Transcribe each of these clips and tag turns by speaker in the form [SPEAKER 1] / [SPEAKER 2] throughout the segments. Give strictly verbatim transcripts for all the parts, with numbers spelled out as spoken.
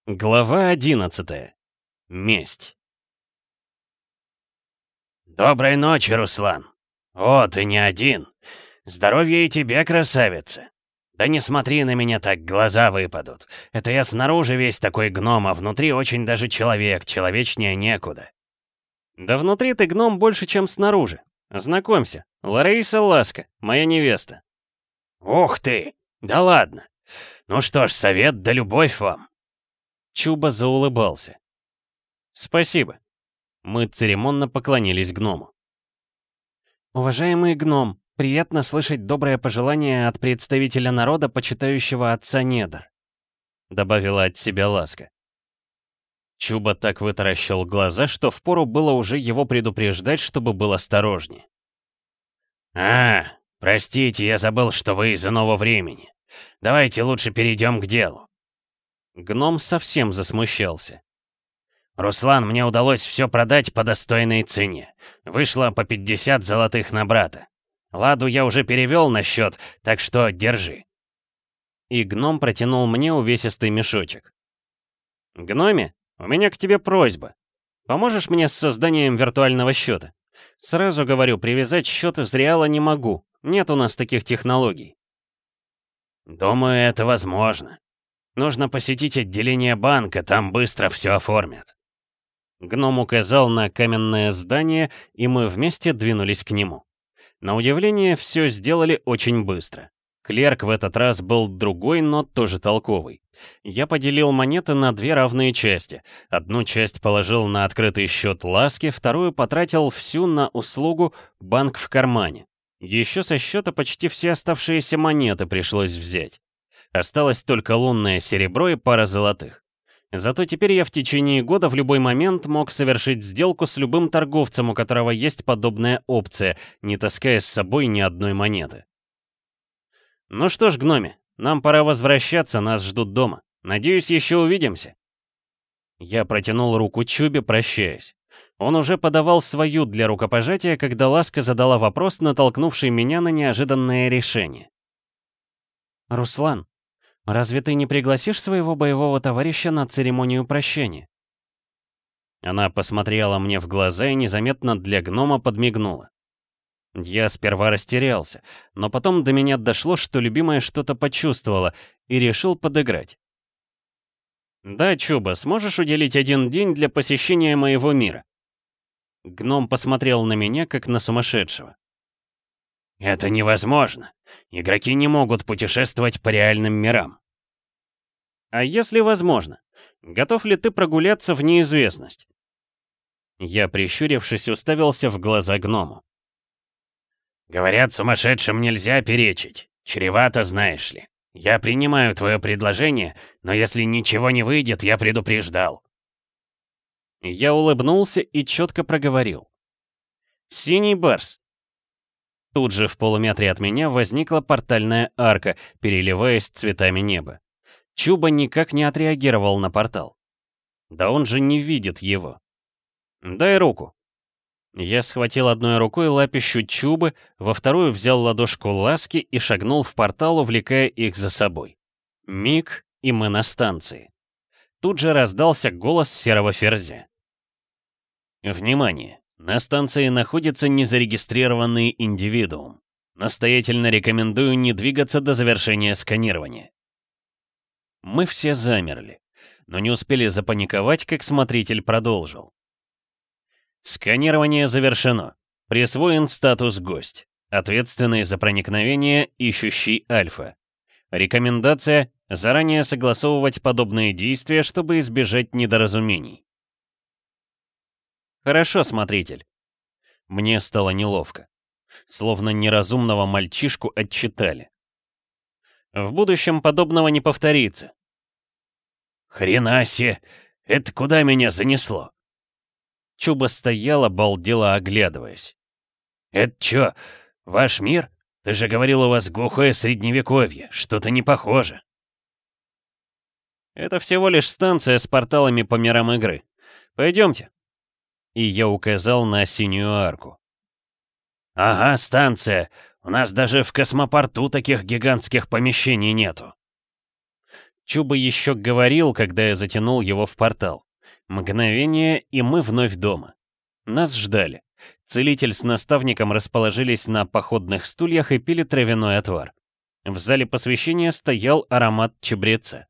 [SPEAKER 1] Глава одиннадцатая. Месть.
[SPEAKER 2] «Доброй ночи, Руслан. О, ты не один. Здоровья и тебе, красавица. Да не смотри на меня так, глаза выпадут. Это я снаружи весь такой гном, а внутри очень даже человек, человечнее некуда».
[SPEAKER 1] Да внутри ты гном больше, чем снаружи. Знакомься, Лариса Ласка, моя невеста.
[SPEAKER 2] «Ух ты! Да ладно. Ну что ж, совет да любовь вам».
[SPEAKER 1] Чуба заулыбался. Спасибо. Мы церемонно поклонились гному. Уважаемый гном, приятно слышать доброе пожелание от представителя народа, почитающего отца недр, добавила от себя Ласка. Чуба так вытаращил глаза, что впору было уже его предупреждать, чтобы был осторожнее.
[SPEAKER 2] «А, простите, я забыл, что вы из иного времени. Давайте лучше перейдем к делу».
[SPEAKER 1] Гном совсем засмущался.
[SPEAKER 2] «Руслан, мне удалось все продать по достойной цене. Вышло по пятьдесят золотых на брата. Ладу я уже перевел на счет, так что держи».
[SPEAKER 1] И гном протянул мне увесистый мешочек. «Гноме, у меня к тебе просьба. Поможешь мне с созданием виртуального счета? Сразу говорю, привязать счет из реала не могу. Нет у нас таких технологий».
[SPEAKER 2] «Думаю, это возможно. Нужно посетить отделение банка, там быстро все оформят».
[SPEAKER 1] Гном указал на каменное здание, и мы вместе двинулись к нему. На удивление, все сделали очень быстро. Клерк в этот раз был другой, но тоже толковый. Я поделил монеты на две равные части. Одну часть положил на открытый счет Ласки, вторую потратил всю на услугу «банк в кармане». Еще со счета почти все оставшиеся монеты пришлось взять. Осталось только лунное серебро и пара золотых. Зато теперь я в течение года в любой момент мог совершить сделку с любым торговцем, у которого есть подобная опция, не таская с собой ни одной монеты. Ну что ж, гноме, нам пора возвращаться, нас ждут дома. Надеюсь, еще увидимся. Я протянул руку Чубе, прощаясь. Он уже подавал свою для рукопожатия, когда Ласка задала вопрос, натолкнувший меня на неожиданное решение. «Руслан, разве ты не пригласишь своего боевого товарища на церемонию прощания?» Она посмотрела мне в глаза и незаметно для гнома подмигнула. Я сперва растерялся, но потом до меня дошло, что любимая что-то почувствовала, и решил подыграть. «Да, Чуба, сможешь уделить один день для посещения моего мира?» Гном посмотрел на меня, как на сумасшедшего.
[SPEAKER 2] «Это невозможно. Игроки не могут путешествовать по реальным мирам».
[SPEAKER 1] «А если возможно? Готов ли ты прогуляться в неизвестность?» Я, прищурившись, уставился в глаза гному.
[SPEAKER 2] «Говорят, сумасшедшим нельзя перечить. Чревато, знаешь ли. Я принимаю твое предложение, но если ничего не выйдет, я предупреждал».
[SPEAKER 1] Я улыбнулся и четко проговорил. «Синий барс». Тут же в полуметре от меня возникла портальная арка, переливаясь цветами неба. Чуба никак не отреагировал на портал. Да он же не видит его. «Дай руку». Я схватил одной рукой лапищу Чубы, во вторую взял ладошку Ласки и шагнул в портал, увлекая их за собой. Миг, и мы на станции. Тут же раздался голос серого ферзя. «Внимание! На станции находится незарегистрированный индивидуум. Настоятельно рекомендую не двигаться до завершения сканирования». Мы все замерли, но не успели запаниковать, как смотритель продолжил. «Сканирование завершено. Присвоен статус «Гость». Ответственный за проникновение, ищущий Альфа. Рекомендация — заранее согласовывать подобные действия, чтобы избежать недоразумений». «Хорошо, смотритель». Мне стало неловко. Словно неразумного мальчишку отчитали. В будущем подобного не повторится.
[SPEAKER 2] «Хрена себе! Это куда меня занесло?»
[SPEAKER 1] Чуба стояла, обалдела, оглядываясь.
[SPEAKER 2] «Это чё, ваш мир? Ты же говорил, у вас глухое средневековье. Что-то не похоже».
[SPEAKER 1] «Это всего лишь станция с порталами по мирам игры. Пойдемте». И я указал на синюю арку.
[SPEAKER 2] «Ага, станция. У нас даже в космопорту таких гигантских помещений нету».
[SPEAKER 1] Чуба еще говорил, когда я затянул его в портал. Мгновение, и мы вновь дома. Нас ждали. Целитель с наставником расположились на походных стульях и пили травяной отвар. В зале посвящения стоял аромат чабреца.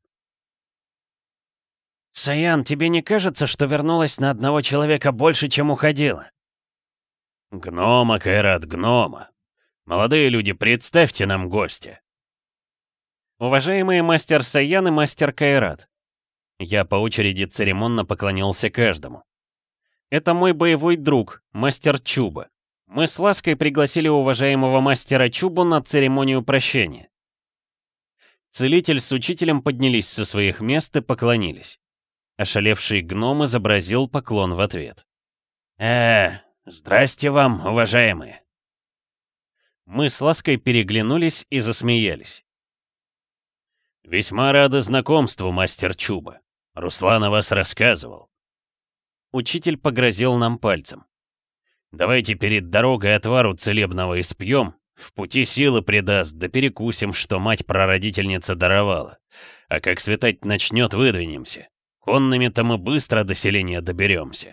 [SPEAKER 1] «Саян, тебе не кажется, что вернулась на одного человека больше, чем уходила?»
[SPEAKER 2] «Гнома, Кайрат, гнома. Молодые люди, представьте нам гостя».
[SPEAKER 1] «Уважаемые мастер Саян и мастер Кайрат». Я по очереди церемонно поклонился каждому. «Это мой боевой друг, мастер Чуба. Мы с лаской пригласили уважаемого мастера Чубу на церемонию прощения». Целитель с учителем поднялись со своих мест и поклонились. Ошалевший гном изобразил поклон в ответ.
[SPEAKER 2] «Э, здрасте вам, уважаемые».
[SPEAKER 1] Мы с лаской переглянулись и засмеялись.
[SPEAKER 2] «Весьма рады знакомству, мастер Чуба. Руслан о вас рассказывал».
[SPEAKER 1] Учитель погрозил нам пальцем.
[SPEAKER 2] «Давайте перед дорогой отвару целебного испьем, в пути силы придаст, да перекусим, что мать-прародительница даровала. А как светать начнет, выдвинемся. Конными-то мы быстро до селения доберемся».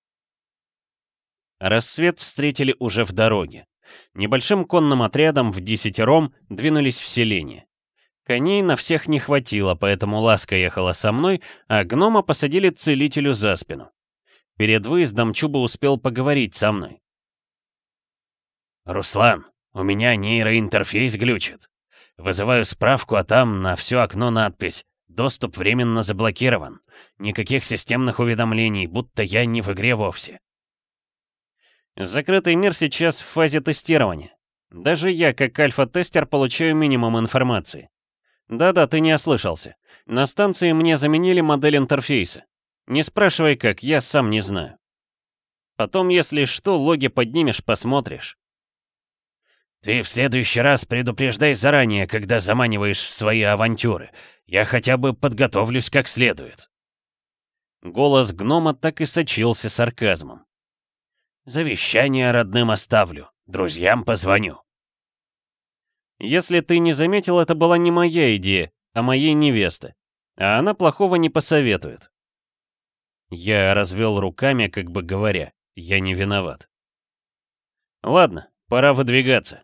[SPEAKER 1] Рассвет встретили уже в дороге. Небольшим конным отрядом в десятером двинулись в селение. Коней на всех не хватило, поэтому Ласка ехала со мной, а гнома посадили целителю за спину. Перед выездом Чуба успел поговорить со мной.
[SPEAKER 2] «Руслан, у меня нейроинтерфейс глючит. Вызываю справку, а там на все окно надпись «Доступ временно заблокирован». Никаких системных уведомлений, будто я не в игре вовсе».
[SPEAKER 1] Закрытый мир сейчас в фазе тестирования. Даже я, как альфа-тестер, получаю минимум информации. Да-да, ты не ослышался. На станции мне заменили модель интерфейса. Не спрашивай как, я сам не знаю. Потом, если что, логи поднимешь, посмотришь.
[SPEAKER 2] «Ты в следующий раз предупреждай заранее, когда заманиваешь в свои авантюры. Я хотя бы подготовлюсь как следует».
[SPEAKER 1] Голос гнома так и сочился сарказмом.
[SPEAKER 2] «Завещание родным оставлю, друзьям позвоню».
[SPEAKER 1] Если ты не заметил, это была не моя идея, а моей невесты. А она плохого не посоветует. Я развел руками, как бы говоря, я не виноват. Ладно, пора выдвигаться.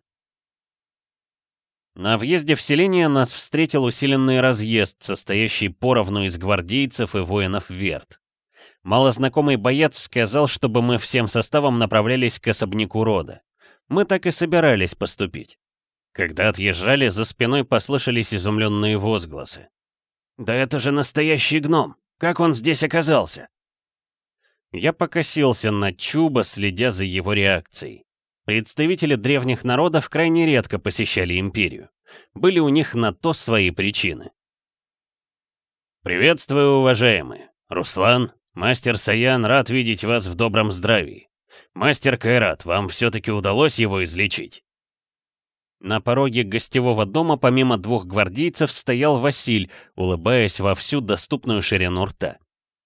[SPEAKER 1] На въезде в селение нас встретил усиленный разъезд, состоящий поровну из гвардейцев и воинов Верт. Малознакомый боец сказал, чтобы мы всем составом направлялись к особняку рода. Мы так и собирались поступить. Когда отъезжали, за спиной послышались изумленные возгласы.
[SPEAKER 2] «Да это же настоящий гном! Как он здесь оказался?»
[SPEAKER 1] Я покосился на Чуба, следя за его реакцией. Представители древних народов крайне редко посещали империю. Были у них на то свои причины.
[SPEAKER 2] «Приветствую, уважаемые. Руслан, мастер Саян, рад видеть вас в добром здравии. Мастер Кайрат, вам все-таки удалось его излечить?»
[SPEAKER 1] На пороге гостевого дома помимо двух гвардейцев стоял Василь, улыбаясь во всю доступную ширину рта.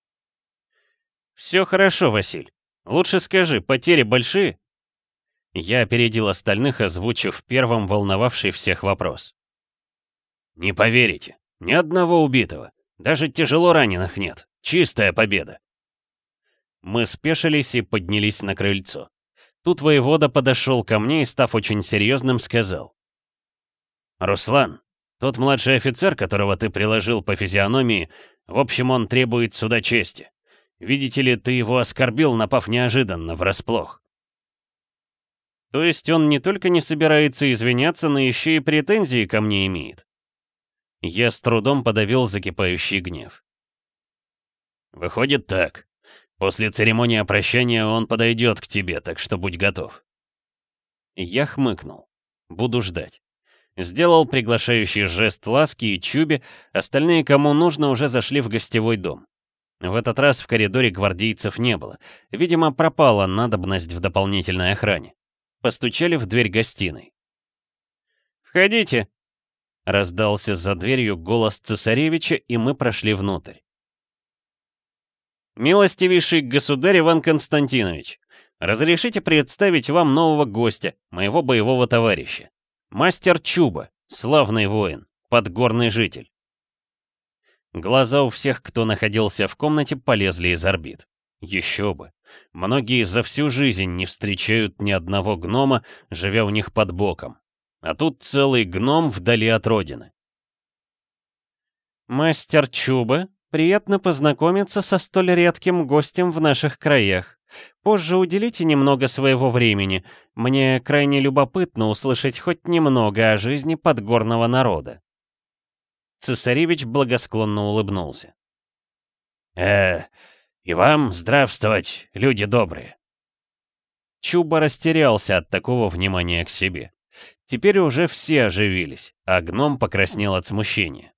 [SPEAKER 1] «Все хорошо, Василь. Лучше скажи, потери большие?» Я опередил остальных, озвучив первым волновавший всех вопрос.
[SPEAKER 2] «Не поверите, ни одного убитого. Даже тяжело раненых нет. Чистая победа».
[SPEAKER 1] Мы спешились и поднялись на крыльцо. Тут воевода подошел ко мне и, став очень серьезным, сказал.
[SPEAKER 2] «Руслан, тот младший офицер, которого ты приложил по физиономии, в общем, он требует суда чести. Видите ли, ты его оскорбил, напав неожиданно, врасплох».
[SPEAKER 1] То есть он не только не собирается извиняться, но еще и претензии ко мне имеет? Я с трудом подавил закипающий гнев.
[SPEAKER 2] «Выходит так. После церемонии прощания он подойдет к тебе, так что будь готов».
[SPEAKER 1] Я хмыкнул. Буду ждать. Сделал приглашающий жест Ласки и Чубе, остальные, кому нужно, уже зашли в гостевой дом. В этот раз в коридоре гвардейцев не было. Видимо, пропала надобность в дополнительной охране. Постучали в дверь гостиной. «Входите!» — раздался за дверью голос цесаревича, и мы прошли внутрь. «Милостивейший государь Иван Константинович, разрешите представить вам нового гостя, моего боевого товарища. Мастер Чуба, славный воин, подгорный житель». Глаза у всех, кто находился в комнате, полезли из орбит. Еще бы. Многие за всю жизнь не встречают ни одного гнома, живя у них под боком. А тут целый гном вдали от родины. «Мастер Чуба, приятно познакомиться со столь редким гостем в наших краях. Позже уделите немного своего времени. Мне крайне любопытно услышать хоть немного о жизни подгорного народа». Цесаревич благосклонно улыбнулся. «Э, и вам здравствовать, люди добрые». Чуба растерялся от такого внимания к себе. Теперь уже все оживились, а гном покраснел от смущения.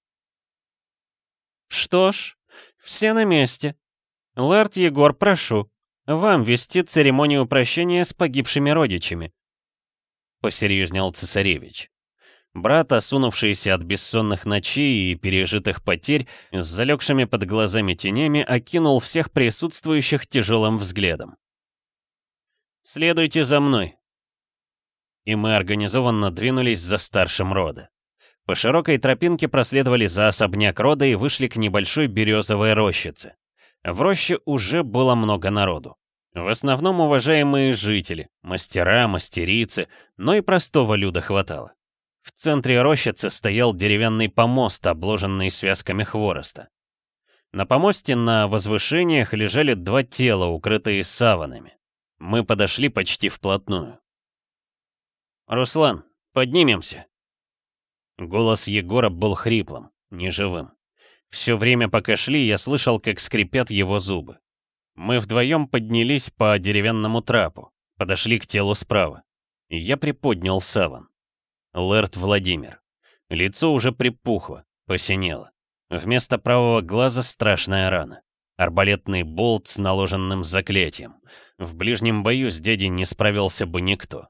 [SPEAKER 1] «Что ж, все на месте. Лэрд Егор, прошу, вам вести церемонию прощения с погибшими родичами», — посерьезнел цесаревич. Брат, осунувшийся от бессонных ночей и пережитых потерь, с залегшими под глазами тенями, окинул всех присутствующих тяжелым взглядом. «Следуйте за мной». И мы организованно двинулись за старшим рода. По широкой тропинке проследовали за особняк рода и вышли к небольшой березовой рощице. В роще уже было много народу. В основном уважаемые жители, мастера, мастерицы, но и простого люда хватало. В центре рощицы стоял деревянный помост, обложенный связками хвороста. На помосте на возвышениях лежали два тела, укрытые саванами. Мы подошли почти вплотную. «Руслан, поднимемся!» Голос Егора был хриплым, неживым. Все время, пока шли, я слышал, как скрипят его зубы. Мы вдвоем поднялись по деревянному трапу, подошли к телу справа. И я приподнял саван. Лэрд Владимир. Лицо уже припухло, посинело. Вместо правого глаза страшная рана. Арбалетный болт с наложенным заклятием. В ближнем бою с дядей не справился бы никто.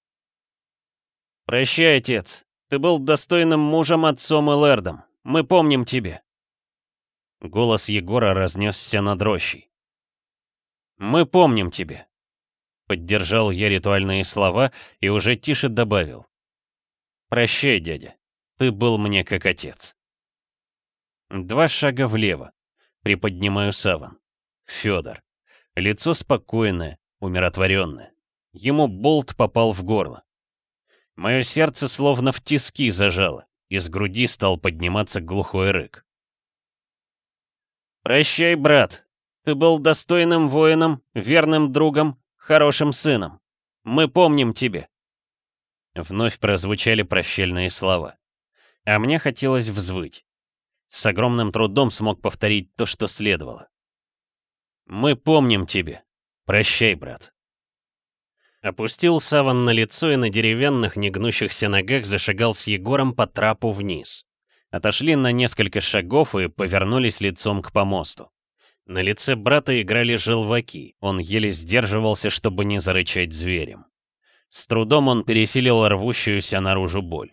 [SPEAKER 1] «Прощай, отец. Ты был достойным мужем, отцом и лэрдом. Мы помним тебя». Голос Егора разнесся над рощей. «Мы помним тебя». Поддержал я ритуальные слова и уже тише добавил. «Прощай, дядя. Ты был мне как отец». Два шага влево. Приподнимаю саван. Федор. Лицо спокойное, умиротворенное. Ему болт попал в горло. Мое сердце словно в тиски зажало. Из груди стал подниматься глухой рык. «Прощай, брат. Ты был достойным воином, верным другом, хорошим сыном. Мы помним тебя». Вновь прозвучали прощальные слова. А мне хотелось взвыть. С огромным трудом смог повторить то, что следовало. «Мы помним тебя. Прощай, брат». Опустил саван на лицо и на деревянных, негнущихся ногах зашагал с Егором по трапу вниз. Отошли на несколько шагов и повернулись лицом к помосту. На лице брата играли желваки, он еле сдерживался, чтобы не зарычать зверем. С трудом он пересилил рвущуюся наружу боль.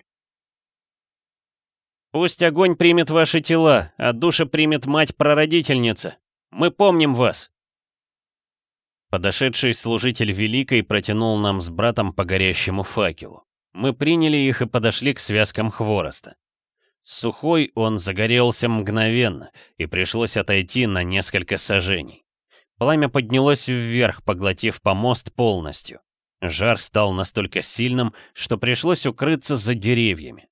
[SPEAKER 1] «Пусть огонь примет ваши тела, а души примет мать-прародительница. Мы помним вас!» Подошедший служитель Великой протянул нам с братом по горящему факелу. Мы приняли их и подошли к связкам хвороста. Сухой он загорелся мгновенно, и пришлось отойти на несколько саженей. Пламя поднялось вверх, поглотив помост полностью. Жар стал настолько сильным, что пришлось укрыться за деревьями.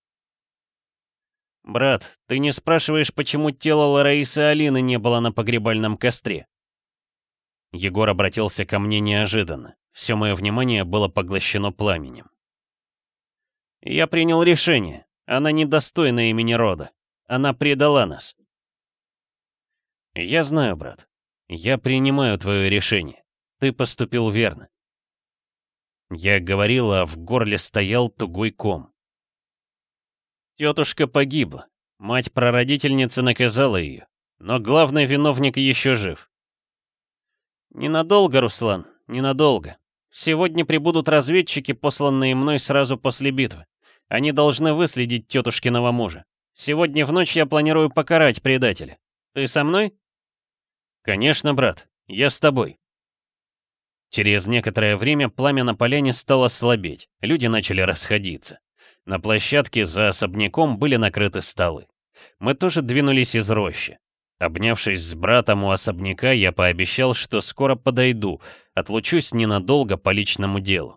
[SPEAKER 1] «Брат, ты не спрашиваешь, почему тело Лараисы Алины не было на погребальном костре?» Егор обратился ко мне неожиданно. Все мое внимание было поглощено пламенем. «Я принял решение. Она недостойна имени рода. Она предала нас». «Я знаю, брат. Я принимаю твое решение. Ты поступил верно». Я говорил, а в горле стоял тугой ком. Тетушка погибла. Мать-прародительница наказала ее. Но главный виновник еще жив. «Ненадолго, Руслан, ненадолго. Сегодня прибудут разведчики, посланные мной сразу после битвы. Они должны выследить тетушкиного мужа. Сегодня в ночь я планирую покарать предателя. Ты со мной?» «Конечно, брат. Я с тобой». Через некоторое время пламя на поляне стало слабеть. Люди начали расходиться. На площадке за особняком были накрыты столы. Мы тоже двинулись из рощи. Обнявшись с братом у особняка, я пообещал, что скоро подойду, отлучусь ненадолго по личному делу.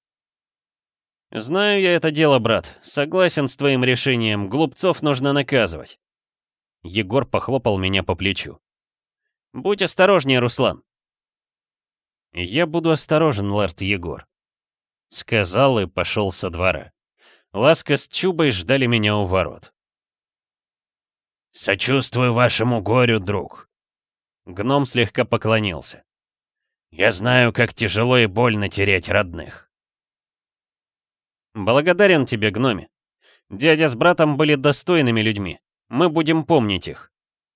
[SPEAKER 1] «Знаю я это дело, брат. Согласен с твоим решением. Глупцов нужно наказывать». Егор похлопал меня по плечу. «Будь осторожнее, Руслан». «Я буду осторожен, лорд Егор», — сказал и пошел со двора. Ласка с Чубой ждали меня у ворот.
[SPEAKER 2] «Сочувствую вашему горю, друг».
[SPEAKER 1] Гном слегка поклонился.
[SPEAKER 2] «Я знаю, как тяжело и больно терять родных».
[SPEAKER 1] «Благодарен тебе, гноме. Дядя с братом были достойными людьми. Мы будем помнить их».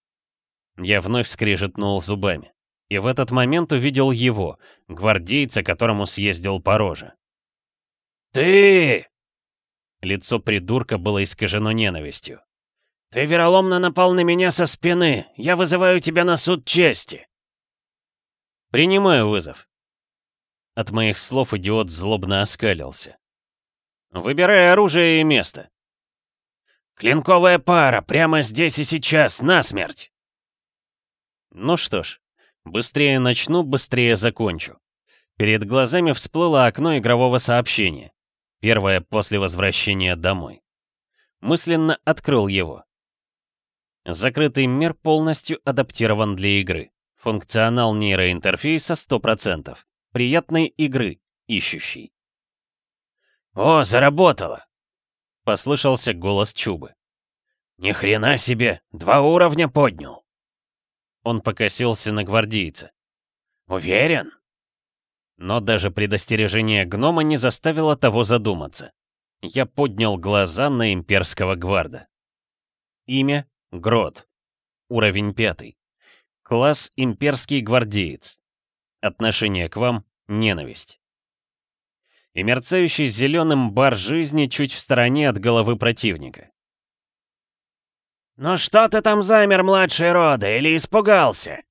[SPEAKER 1] Я вновь скрежетнул зубами. И в этот момент увидел его, гвардейца, которому съездил по роже.
[SPEAKER 2] «Ты!»
[SPEAKER 1] Лицо придурка было искажено ненавистью.
[SPEAKER 2] «Ты вероломно напал на меня со спины. Я вызываю тебя на суд чести».
[SPEAKER 1] «Принимаю вызов». От моих слов идиот злобно оскалился. «Выбирай оружие и место».
[SPEAKER 2] «Клинковая пара, прямо здесь и сейчас, насмерть!»
[SPEAKER 1] Ну что ж, быстрее начну, быстрее закончу. Перед глазами всплыло окно игрового сообщения. Первое после возвращения домой. Мысленно открыл его. Закрытый мир полностью адаптирован для игры. Функционал нейроинтерфейса сто процентов. Приятной игры, ищущий.
[SPEAKER 2] «О, заработало!»
[SPEAKER 1] — послышался голос Чубы.
[SPEAKER 2] «Ни хрена себе! Два уровня поднял!»
[SPEAKER 1] Он покосился на гвардейца.
[SPEAKER 2] «Уверен?»
[SPEAKER 1] Но даже предостережение гнома не заставило того задуматься. Я поднял глаза на имперского гварда. Имя — Грот. Уровень пятый. Класс — имперский гвардеец. Отношение к вам — ненависть. И мерцающий зеленым бар жизни чуть в стороне от головы противника.
[SPEAKER 2] «Ну что ты там замер, младший рода, или испугался?»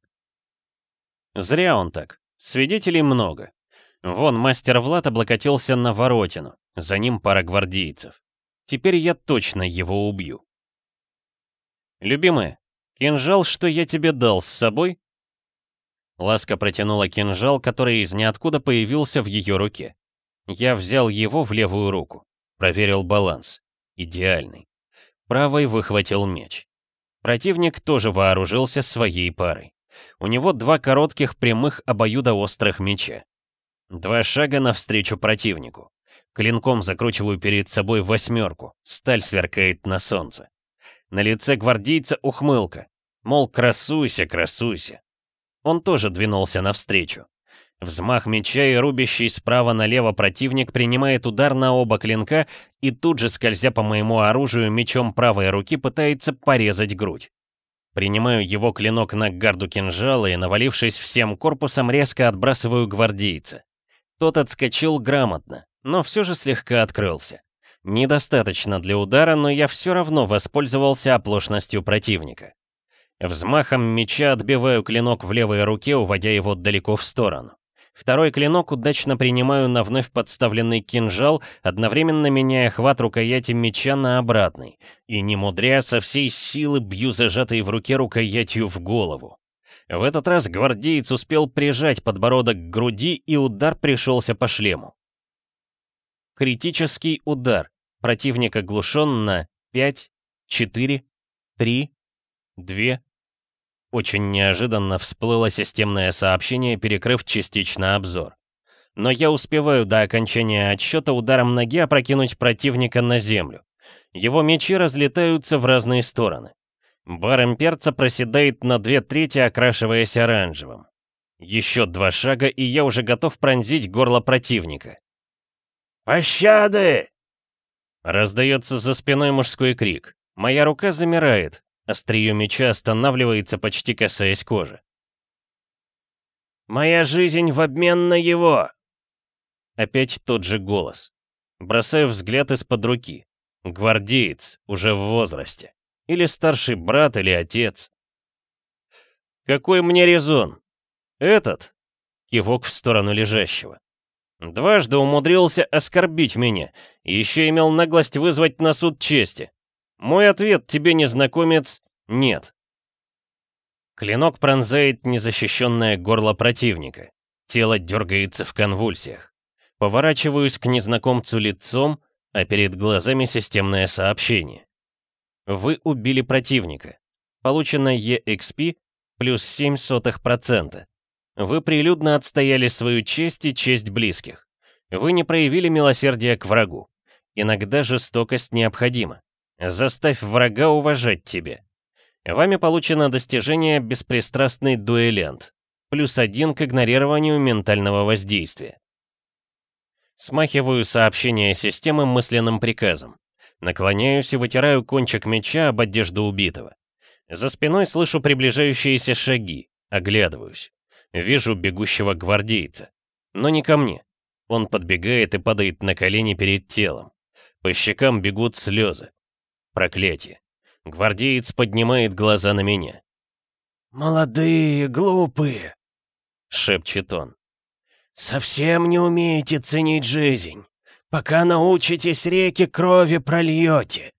[SPEAKER 1] Зря он так. Свидетелей много. Вон мастер Влад облокотился на воротину. За ним пара гвардейцев. Теперь я точно его убью. «Любимая, кинжал, что я тебе дал, с собой?» Ласка протянула кинжал, который из ниоткуда появился в ее руке. Я взял его в левую руку. Проверил баланс. Идеальный. Правой выхватил меч. Противник тоже вооружился своей парой. У него два коротких прямых обоюдоострых меча. Два шага навстречу противнику. Клинком закручиваю перед собой восьмерку. Сталь сверкает на солнце. На лице гвардейца ухмылка. Мол, красуйся, красуйся. Он тоже двинулся навстречу. Взмах меча, и рубящий справа налево противник принимает удар на оба клинка и тут же, скользя по моему оружию, мечом правой руки пытается порезать грудь. Принимаю его клинок на гарду кинжала и, навалившись всем корпусом, резко отбрасываю гвардейца. Тот отскочил грамотно, но все же слегка открылся. Недостаточно для удара, но я все равно воспользовался оплошностью противника. Взмахом меча отбиваю клинок в левой руке, уводя его далеко в сторону. Второй клинок удачно принимаю на вновь подставленный кинжал, одновременно меняя хват рукояти меча на обратный. И не мудря, со всей силы бью зажатой в руке рукоятью в голову. В этот раз гвардеец успел прижать подбородок к груди, и удар пришелся по шлему. Критический удар. Противник оглушен на пять, четыре, три, два. Очень неожиданно всплыло системное сообщение, перекрыв частично обзор. Но я успеваю до окончания отсчета ударом ноги опрокинуть противника на землю. Его мечи разлетаются в разные стороны. Бар имперца проседает на две трети, окрашиваясь оранжевым. Еще два шага, и я уже готов пронзить горло противника.
[SPEAKER 2] «Пощады!»
[SPEAKER 1] Раздается за спиной мужской крик. Моя рука замирает. Острие меча останавливается, почти касаясь кожи.
[SPEAKER 2] «Моя жизнь в обмен на его!»
[SPEAKER 1] Опять тот же голос. Бросаю взгляд из-под руки. Гвардеец, уже в возрасте. Или старший брат, или отец. Какой мне резон? Этот? Кивок в сторону лежащего. Дважды умудрился оскорбить меня, и еще имел наглость вызвать на суд чести. Мой ответ тебе, незнакомец, нет. Клинок пронзает незащищенное горло противника. Тело дергается в конвульсиях. Поворачиваюсь к незнакомцу лицом, а перед глазами системное сообщение. Вы убили противника. Получено и экс пи плюс семь сотых процента. Вы прилюдно отстояли свою честь и честь близких. Вы не проявили милосердия к врагу. Иногда жестокость необходима. Заставь врага уважать тебя. Вами получено достижение «Беспристрастный дуэлянт». Плюс один к игнорированию ментального воздействия. Смахиваю сообщение системы мысленным приказом. Наклоняюсь и вытираю кончик меча об одежду убитого. За спиной слышу приближающиеся шаги. Оглядываюсь. Вижу бегущего гвардейца. Но не ко мне. Он подбегает и падает на колени перед телом. По щекам бегут слезы. Проклятие. Гвардеец поднимает глаза на меня.
[SPEAKER 2] «Молодые, глупые!» — шепчет он. «Совсем не умеете ценить жизнь. Пока научитесь, реки крови прольете».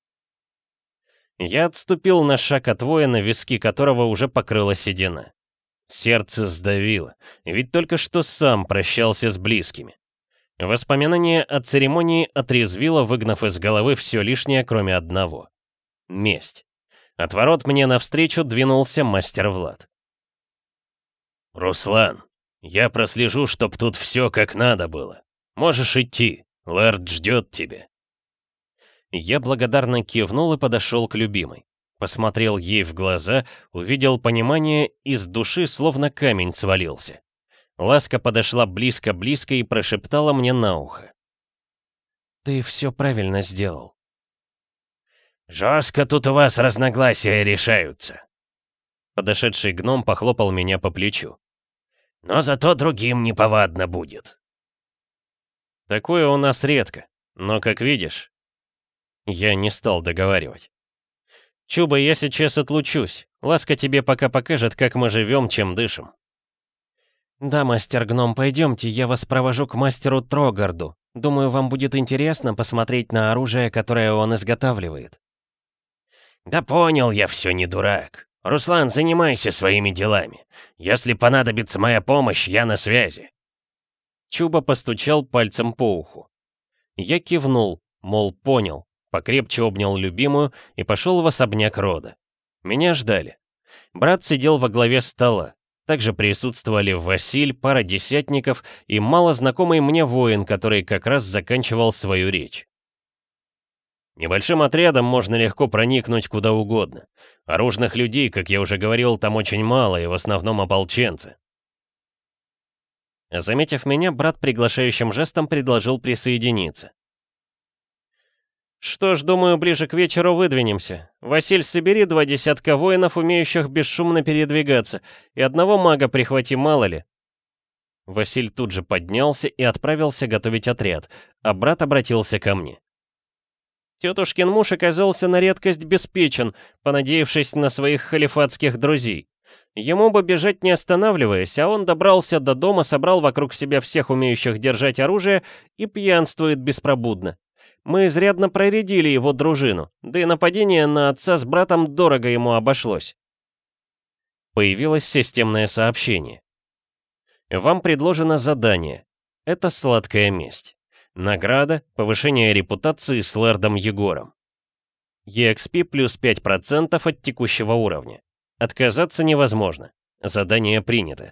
[SPEAKER 1] Я отступил на шаг от воина, виски которого уже покрыла седина. Сердце сдавило, ведь только что сам прощался с близкими. Воспоминание о церемонии отрезвило, выгнав из головы все лишнее, кроме одного. Месть. От ворот мне навстречу двинулся мастер Влад.
[SPEAKER 2] «Руслан, я прослежу, чтоб тут все как надо было. Можешь идти, Лэрд ждет тебя».
[SPEAKER 1] Я благодарно кивнул и подошел к любимой. Посмотрел ей в глаза, увидел понимание, и с души словно камень свалился. Ласка подошла близко-близко и прошептала мне на ухо. «Ты все правильно сделал».
[SPEAKER 2] «Жестко тут у вас разногласия решаются».
[SPEAKER 1] Подошедший гном похлопал меня по плечу.
[SPEAKER 2] «Но зато другим неповадно будет».
[SPEAKER 1] «Такое у нас редко, но, как видишь...» Я не стал договаривать. «Чуба, я сейчас отлучусь. Ласка тебе пока покажет, как мы живем, чем дышим». «Да, мастер-гном, пойдемте, я вас провожу к мастеру Трогарду. Думаю, вам будет интересно посмотреть на оружие, которое он изготавливает».
[SPEAKER 2] «Да понял я все, не дурак. Руслан, занимайся своими делами. Если понадобится моя помощь, я на связи».
[SPEAKER 1] Чуба постучал пальцем по уху. Я кивнул, мол, понял, покрепче обнял любимую и пошел в особняк рода. Меня ждали. Брат сидел во главе стола. Также присутствовали Василь, пара десятников и малознакомый мне воин, который как раз заканчивал свою речь. Небольшим отрядом можно легко проникнуть куда угодно. Оружных людей, как я уже говорил, там очень мало, и в основном ополченцы. Заметив меня, брат приглашающим жестом предложил присоединиться. «Что ж, думаю, ближе к вечеру выдвинемся. Василь, собери два десятка воинов, умеющих бесшумно передвигаться, и одного мага прихвати, мало ли». Василь тут же поднялся и отправился готовить отряд, а брат обратился ко мне. Тетушкин муж оказался на редкость беспечен, понадеявшись на своих халифатских друзей. Ему бы бежать не останавливаясь, а он добрался до дома, собрал вокруг себя всех умеющих держать оружие и пьянствует беспробудно. Мы изрядно проредили его дружину, да и нападение на отца с братом дорого ему обошлось. Появилось системное сообщение. Вам предложено задание. Это сладкая месть. Награда — повышение репутации с Лэрдом Егором. и экс пи плюс пять процентов от текущего уровня. Отказаться невозможно. Задание принято.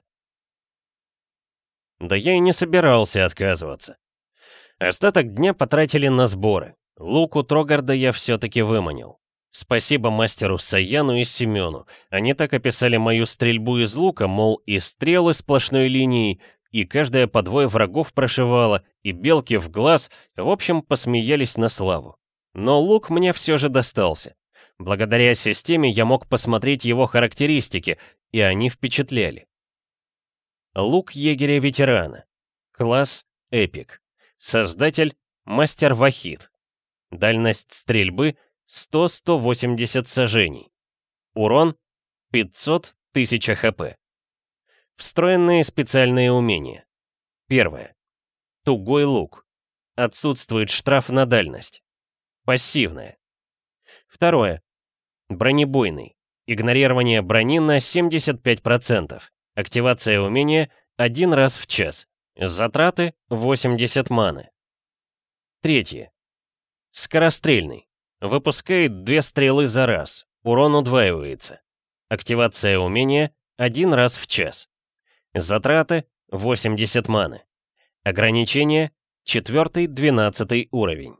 [SPEAKER 1] Да я и не собирался отказываться. Остаток дня потратили на сборы. Лук у Трогарда я все-таки выманил. Спасибо мастеру Саяну и Семену. Они так описали мою стрельбу из лука, мол, и стрелы сплошной линией, и каждая по двое врагов прошивала, и белки в глаз, в общем, посмеялись на славу. Но лук мне все же достался. Благодаря системе я мог посмотреть его характеристики, и они впечатляли. Лук егеря-ветерана. Класс Эпик. Создатель — Мастер Вахид. Дальность стрельбы — сто — сто восемьдесят сажений. Урон — пятьсот — тысяча хп. Встроенные специальные умения. Первое. Тугой лук. Отсутствует штраф на дальность. Пассивное. Второе. Бронебойный. Игнорирование брони на семьдесят пять процентов. Активация умения один раз в час. Затраты восемьдесят маны. Третье. Скорострельный. Выпускает две стрелы за раз. Урон удваивается. Активация умения один раз в час. Затраты восемьдесят маны. Ограничение четвёртый-двенадцатый уровень.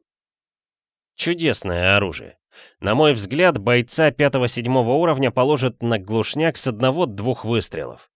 [SPEAKER 1] Чудесное оружие. На мой взгляд, бойца пятого-седьмого уровня положат на глушняк с одного-двух выстрелов.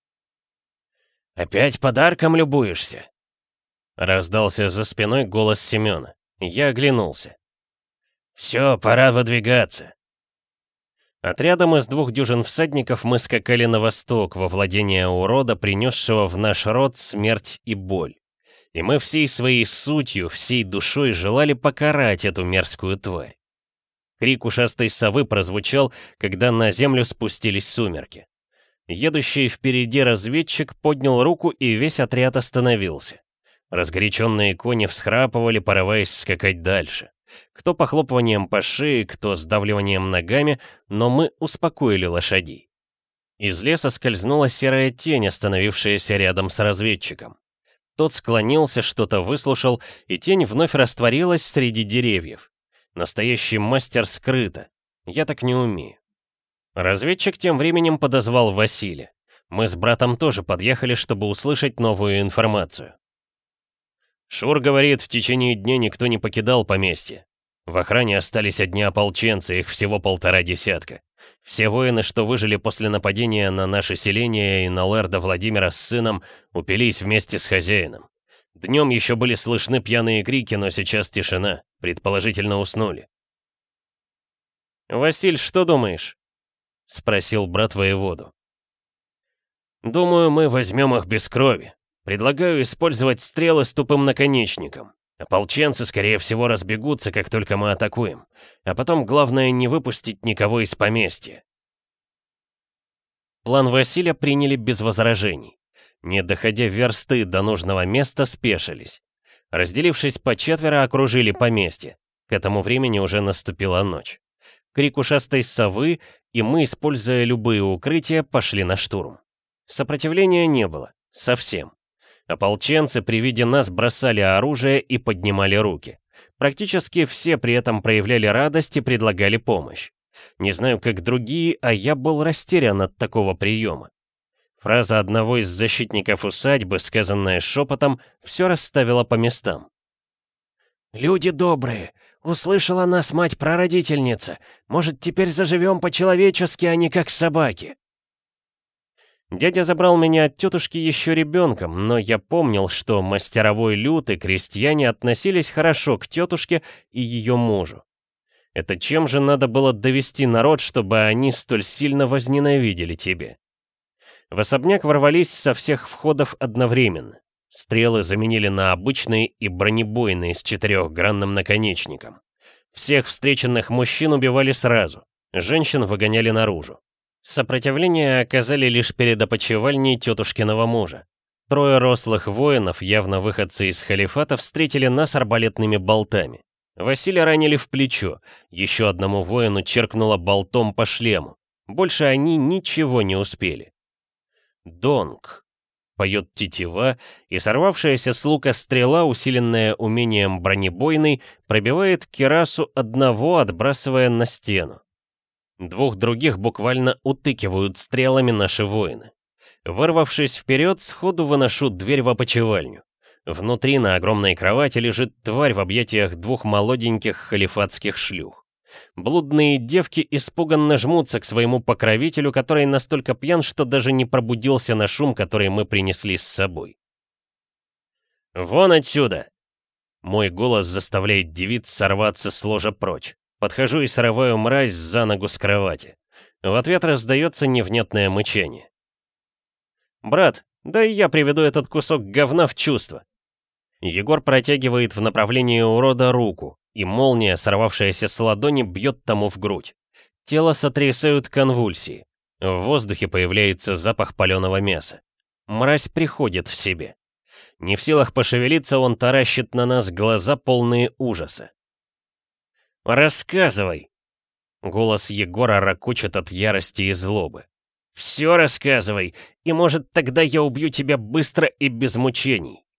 [SPEAKER 2] «Опять подарком любуешься?»
[SPEAKER 1] Раздался за спиной голос Семёна. Я оглянулся.
[SPEAKER 2] «Все, пора выдвигаться».
[SPEAKER 1] Отрядом из двух дюжин всадников мы скакали на восток, во владение урода, принесшего в наш род смерть и боль. И мы всей своей сутью, всей душой желали покарать эту мерзкую тварь. Крик ушастой совы прозвучал, когда на землю спустились сумерки. Едущий впереди разведчик поднял руку, и весь отряд остановился. Разгоряченные кони всхрапывали, порываясь скакать дальше. Кто похлопыванием по шее, кто сдавливанием ногами, но мы успокоили лошадей. Из леса скользнула серая тень, остановившаяся рядом с разведчиком. Тот склонился, что-то выслушал, и тень вновь растворилась среди деревьев. Настоящий мастер скрыто. Я так не умею. Разведчик тем временем подозвал Василия. Мы с братом тоже подъехали, чтобы услышать новую информацию. Шур говорит, в течение дня никто не покидал поместье. В охране остались одни ополченцы, их всего полтора десятка. Все воины, что выжили после нападения на наше селение и на лэрда Владимира с сыном, упились вместе с хозяином. Днем еще были слышны пьяные крики, но сейчас тишина. Предположительно, уснули. «Василь, что думаешь?» — спросил брат воеводу.
[SPEAKER 2] «Думаю, мы возьмем их без крови. Предлагаю использовать стрелы с тупым наконечником. Ополченцы, скорее всего, разбегутся, как только мы атакуем. А потом главное не выпустить никого из поместья».
[SPEAKER 1] План Василия приняли без возражений. Не доходя версты до нужного места, спешились. Разделившись по четверо, окружили поместье. К этому времени уже наступила ночь. Крик ушастой совы, и мы, используя любые укрытия, пошли на штурм. Сопротивления не было. Совсем. Ополченцы при виде нас бросали оружие и поднимали руки. Практически все при этом проявляли радость и предлагали помощь. Не знаю, как другие, а я был растерян от такого приема. Фраза одного из защитников усадьбы, сказанная шепотом, все расставила по местам.
[SPEAKER 2] «Люди добрые, услышала нас мать-прародительница. Может, теперь заживем по-человечески, а не как собаки?»
[SPEAKER 1] Дядя забрал меня от тетушки еще ребенком, но я помнил, что мастеровой люд и крестьяне относились хорошо к тетушке и ее мужу. Это чем же надо было довести народ, чтобы они столь сильно возненавидели тебя? В особняк ворвались со всех входов одновременно. Стрелы заменили на обычные и бронебойные с четырехгранным наконечником. Всех встреченных мужчин убивали сразу, женщин выгоняли наружу. Сопротивление оказали лишь перед опочивальней тетушкиного мужа. Трое рослых воинов, явно выходцы из халифата, встретили нас арбалетными болтами. Василия ранили в плечо, еще одному воину черкнуло болтом по шлему. Больше они ничего не успели. «Донг», — поет тетива, и сорвавшаяся с лука стрела, усиленная умением бронебойной, пробивает кирасу одного, отбрасывая на стену. Двух других буквально утыкивают стрелами наши воины. Вырвавшись вперед, сходу выношу дверь в опочивальню. Внутри на огромной кровати лежит тварь в объятиях двух молоденьких халифатских шлюх. Блудные девки испуганно жмутся к своему покровителю, который настолько пьян, что даже не пробудился на шум, который мы принесли с собой. «Вон отсюда!» Мой голос заставляет девиц сорваться с ложа прочь. Подхожу и срываю мразь за ногу с кровати. В ответ раздается невнятное мычание. «Брат, да и я приведу этот кусок говна в чувство». Егор протягивает в направлении урода руку, и молния, сорвавшаяся с ладони, бьет тому в грудь. Тело сотрясают конвульсии. В воздухе появляется запах паленого мяса. Мразь приходит в себе. Не в силах пошевелиться, он таращит на нас глаза, полные ужаса. «Рассказывай!» Голос Егора ракочет от ярости и злобы.
[SPEAKER 2] «Все рассказывай, и, может, тогда я убью тебя быстро и без мучений».